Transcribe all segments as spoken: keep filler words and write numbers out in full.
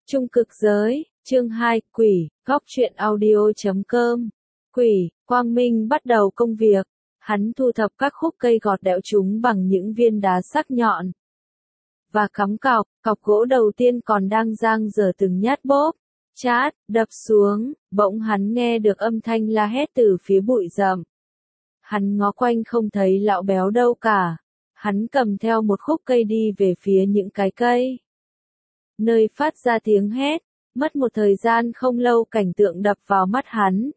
Trung cực giới, chương hai, quỷ, góc truyện audio chấm com. Quỷ, Quang Minh bắt đầu công việc. Hắn thu thập các khúc cây gọt đẽo chúng bằng những viên đá sắc nhọn. Và cắm cọc, cọc gỗ đầu tiên còn đang dang dở từng nhát bốp. Chát, đập xuống, bỗng hắn nghe được âm thanh la hét từ phía bụi rậm. Hắn ngó quanh không thấy lão béo đâu cả. Hắn cầm theo một khúc cây đi về phía những cái cây. Nơi phát ra tiếng hét, mất một thời gian không lâu cảnh tượng đập vào mắt hắn.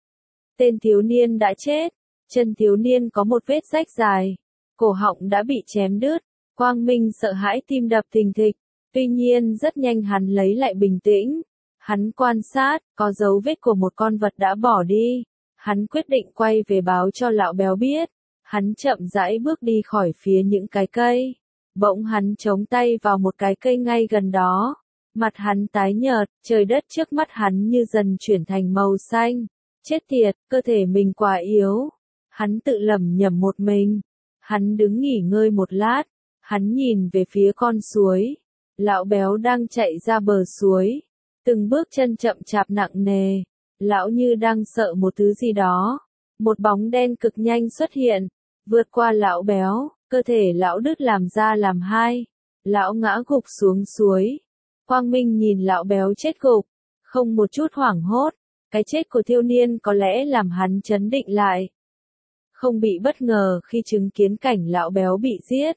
Tên thiếu niên đã chết, chân thiếu niên có một vết rách dài, cổ họng đã bị chém đứt, Quang Minh sợ hãi tim đập thình thịch, tuy nhiên rất nhanh hắn lấy lại bình tĩnh. Hắn quan sát, có dấu vết của một con vật đã bỏ đi. Hắn quyết định quay về báo cho lão béo biết. Hắn chậm rãi bước đi khỏi phía những cái cây. Bỗng hắn chống tay vào một cái cây ngay gần đó. Mặt hắn tái nhợt, trời đất trước mắt hắn như dần chuyển thành màu xanh. Chết tiệt, cơ thể mình quá yếu. Hắn tự lẩm nhẩm một mình. Hắn đứng nghỉ ngơi một lát. Hắn nhìn về phía con suối. Lão béo đang chạy ra bờ suối. Từng bước chân chậm chạp nặng nề. Lão như đang sợ một thứ gì đó. Một bóng đen cực nhanh xuất hiện. Vượt qua lão béo. Cơ thể lão đứt làm ra làm hai. Lão ngã gục xuống suối. Quang Minh nhìn lão béo chết gục. Không một chút hoảng hốt. Cái chết của thiếu niên có lẽ làm hắn chấn định lại. Không bị bất ngờ khi chứng kiến cảnh lão béo bị giết.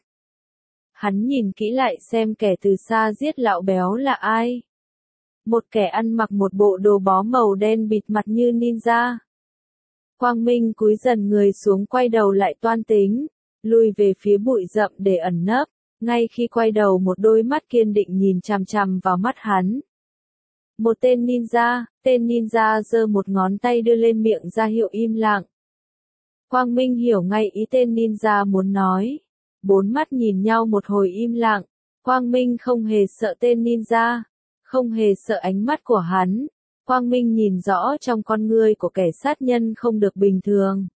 Hắn nhìn kỹ lại xem kẻ từ xa giết lão béo là ai. Một kẻ ăn mặc một bộ đồ bó màu đen bịt mặt như ninja. Quang Minh cúi dần người xuống quay đầu lại toan tính. Lùi về phía bụi rậm để ẩn nấp, ngay khi quay đầu một đôi mắt kiên định nhìn chằm chằm vào mắt hắn. Một tên ninja, tên ninja giơ một ngón tay đưa lên miệng ra hiệu im lặng. Quang Minh hiểu ngay ý tên ninja muốn nói. Bốn mắt nhìn nhau một hồi im lặng, Quang Minh không hề sợ tên ninja, không hề sợ ánh mắt của hắn. Quang Minh nhìn rõ trong con ngươi của kẻ sát nhân không được bình thường.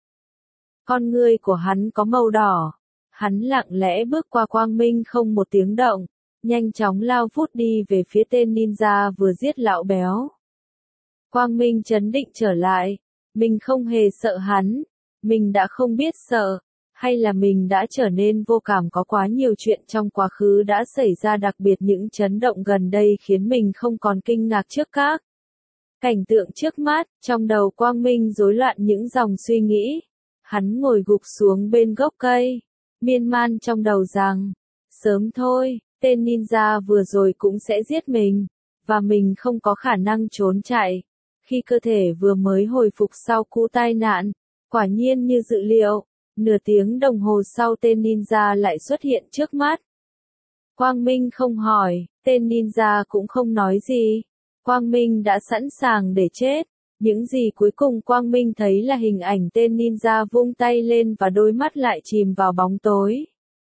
Con ngươi của hắn có màu đỏ. Hắn lặng lẽ bước qua Quang Minh không một tiếng động, nhanh chóng lao vút đi về phía tên ninja vừa giết lão béo. Quang Minh trấn định trở lại, mình không hề sợ hắn, mình đã không biết sợ, hay là mình đã trở nên vô cảm, có quá nhiều chuyện trong quá khứ đã xảy ra, đặc biệt những chấn động gần đây khiến mình không còn kinh ngạc trước các cảnh tượng trước mắt. Trong đầu Quang Minh rối loạn những dòng suy nghĩ. Hắn ngồi gục xuống bên gốc cây, miên man trong đầu rằng, sớm thôi, tên ninja vừa rồi cũng sẽ giết mình, và mình không có khả năng trốn chạy. Khi cơ thể vừa mới hồi phục sau cú tai nạn, quả nhiên như dự liệu, nửa tiếng đồng hồ sau tên ninja lại xuất hiện trước mắt. Quang Minh không hỏi, tên ninja cũng không nói gì. Quang Minh đã sẵn sàng để chết. Những gì cuối cùng Quang Minh thấy là hình ảnh tên ninja vung tay lên và đôi mắt lại chìm vào bóng tối.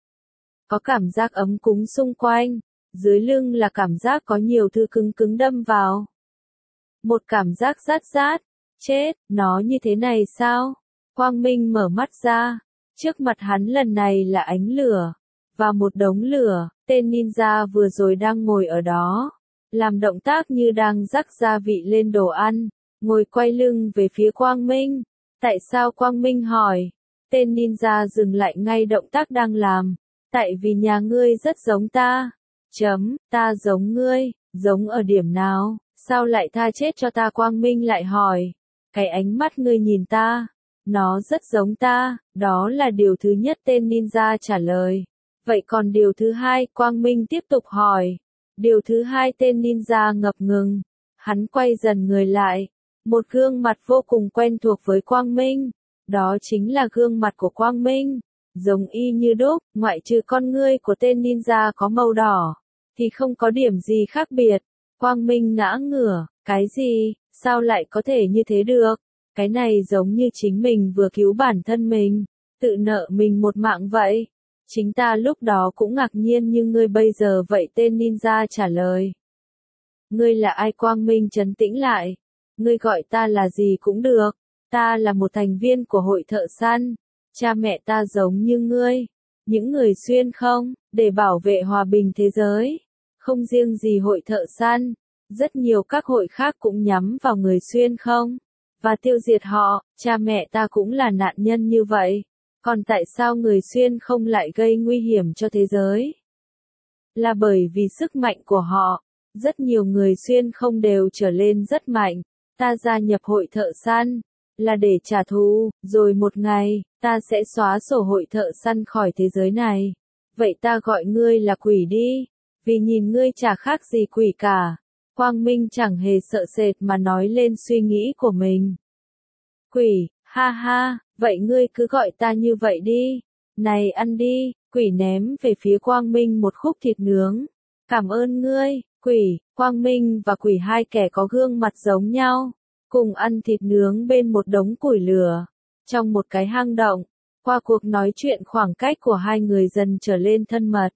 Có cảm giác ấm cúng xung quanh, dưới lưng là cảm giác có nhiều thứ cứng cứng đâm vào. Một cảm giác rát rát, chết, nó như thế này sao? Quang Minh mở mắt ra, trước mặt hắn lần này là ánh lửa, và một đống lửa, tên ninja vừa rồi đang ngồi ở đó, làm động tác như đang rắc gia vị lên đồ ăn. Ngồi quay lưng về phía Quang Minh. Tại sao? Quang Minh hỏi. Tên ninja dừng lại ngay động tác đang làm. Tại vì nhà ngươi rất giống ta. Chấm, ta giống ngươi, giống ở điểm nào? Sao lại tha chết cho ta? Quang Minh lại hỏi. Cái ánh mắt ngươi nhìn ta, nó rất giống ta, đó là điều thứ nhất, tên ninja trả lời. Vậy còn điều thứ hai? Quang Minh tiếp tục hỏi. Điều thứ hai? Tên ninja ngập ngừng. Hắn quay dần người lại. Một gương mặt vô cùng quen thuộc với Quang Minh. Đó chính là gương mặt của Quang Minh. Giống y như đúc, ngoại trừ con ngươi của tên ninja có màu đỏ, thì không có điểm gì khác biệt. Quang Minh ngã ngửa, cái gì, sao lại có thể như thế được? Cái này giống như chính mình vừa cứu bản thân mình, tự nợ mình một mạng vậy. Chính ta lúc đó cũng ngạc nhiên như ngươi bây giờ vậy, tên ninja trả lời. Ngươi là ai? Quang Minh trấn tĩnh lại. Ngươi gọi ta là gì cũng được, ta là một thành viên của hội thợ săn, cha mẹ ta giống như ngươi, những người xuyên không, để bảo vệ hòa bình thế giới, không riêng gì hội thợ săn, Rất nhiều các hội khác cũng nhắm vào người Xuyên không? Và tiêu diệt họ, cha mẹ ta cũng là nạn nhân như vậy. Còn tại sao người Xuyên không lại gây nguy hiểm cho thế giới? Là bởi vì sức mạnh của họ. Rất nhiều người Xuyên không đều trở lên rất mạnh. Ta gia nhập hội thợ săn, là để trả thù, rồi một ngày, ta sẽ xóa sổ hội thợ săn khỏi thế giới này. Vậy ta gọi ngươi là quỷ đi, vì nhìn ngươi chả khác gì quỷ cả. Quang Minh chẳng hề sợ sệt mà nói lên suy nghĩ của mình. Quỷ, ha ha, vậy ngươi cứ gọi ta như vậy đi. Này ăn đi, quỷ ném về phía Quang Minh một khúc thịt nướng. Cảm ơn ngươi, quỷ. Quang Minh và quỷ hai kẻ có gương mặt giống nhau, cùng ăn thịt nướng bên một đống củi lửa, trong một cái hang động. Qua cuộc nói chuyện khoảng cách của hai người dần trở lên thân mật.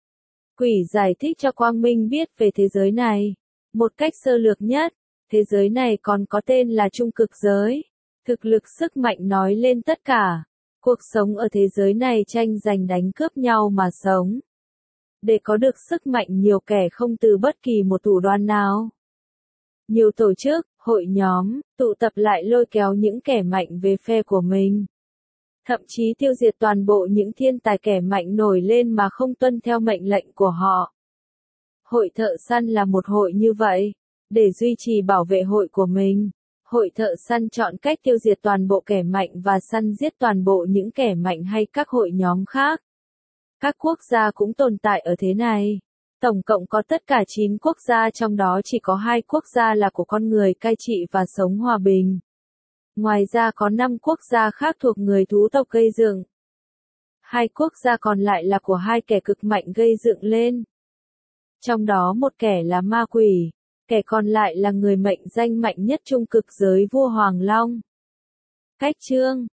Quỷ giải thích cho Quang Minh biết về thế giới này, một cách sơ lược nhất. Thế giới này còn có tên là trung cực giới. Thực lực sức mạnh nói lên tất cả. Cuộc sống ở thế giới này tranh giành đánh cướp nhau mà sống. Để có được sức mạnh nhiều kẻ không từ bất kỳ một thủ đoạn nào. Nhiều tổ chức, hội nhóm, tụ tập lại lôi kéo những kẻ mạnh về phe của mình. Thậm chí tiêu diệt toàn bộ những thiên tài kẻ mạnh nổi lên mà không tuân theo mệnh lệnh của họ. Hội thợ săn là một hội như vậy. Để duy trì bảo vệ hội của mình, hội thợ săn chọn cách tiêu diệt toàn bộ kẻ mạnh và săn giết toàn bộ những kẻ mạnh hay các hội nhóm khác. Các quốc gia cũng tồn tại ở thế này. Tổng cộng có tất cả chín quốc gia, trong đó chỉ có hai quốc gia là của con người cai trị và sống hòa bình. Ngoài ra có năm quốc gia khác thuộc người thú tộc gây dựng. Hai quốc gia còn lại là của hai kẻ cực mạnh gây dựng lên. Trong đó một kẻ là ma quỷ, kẻ còn lại là người mệnh danh mạnh nhất trung cực giới vua Hoàng Long. Cách chương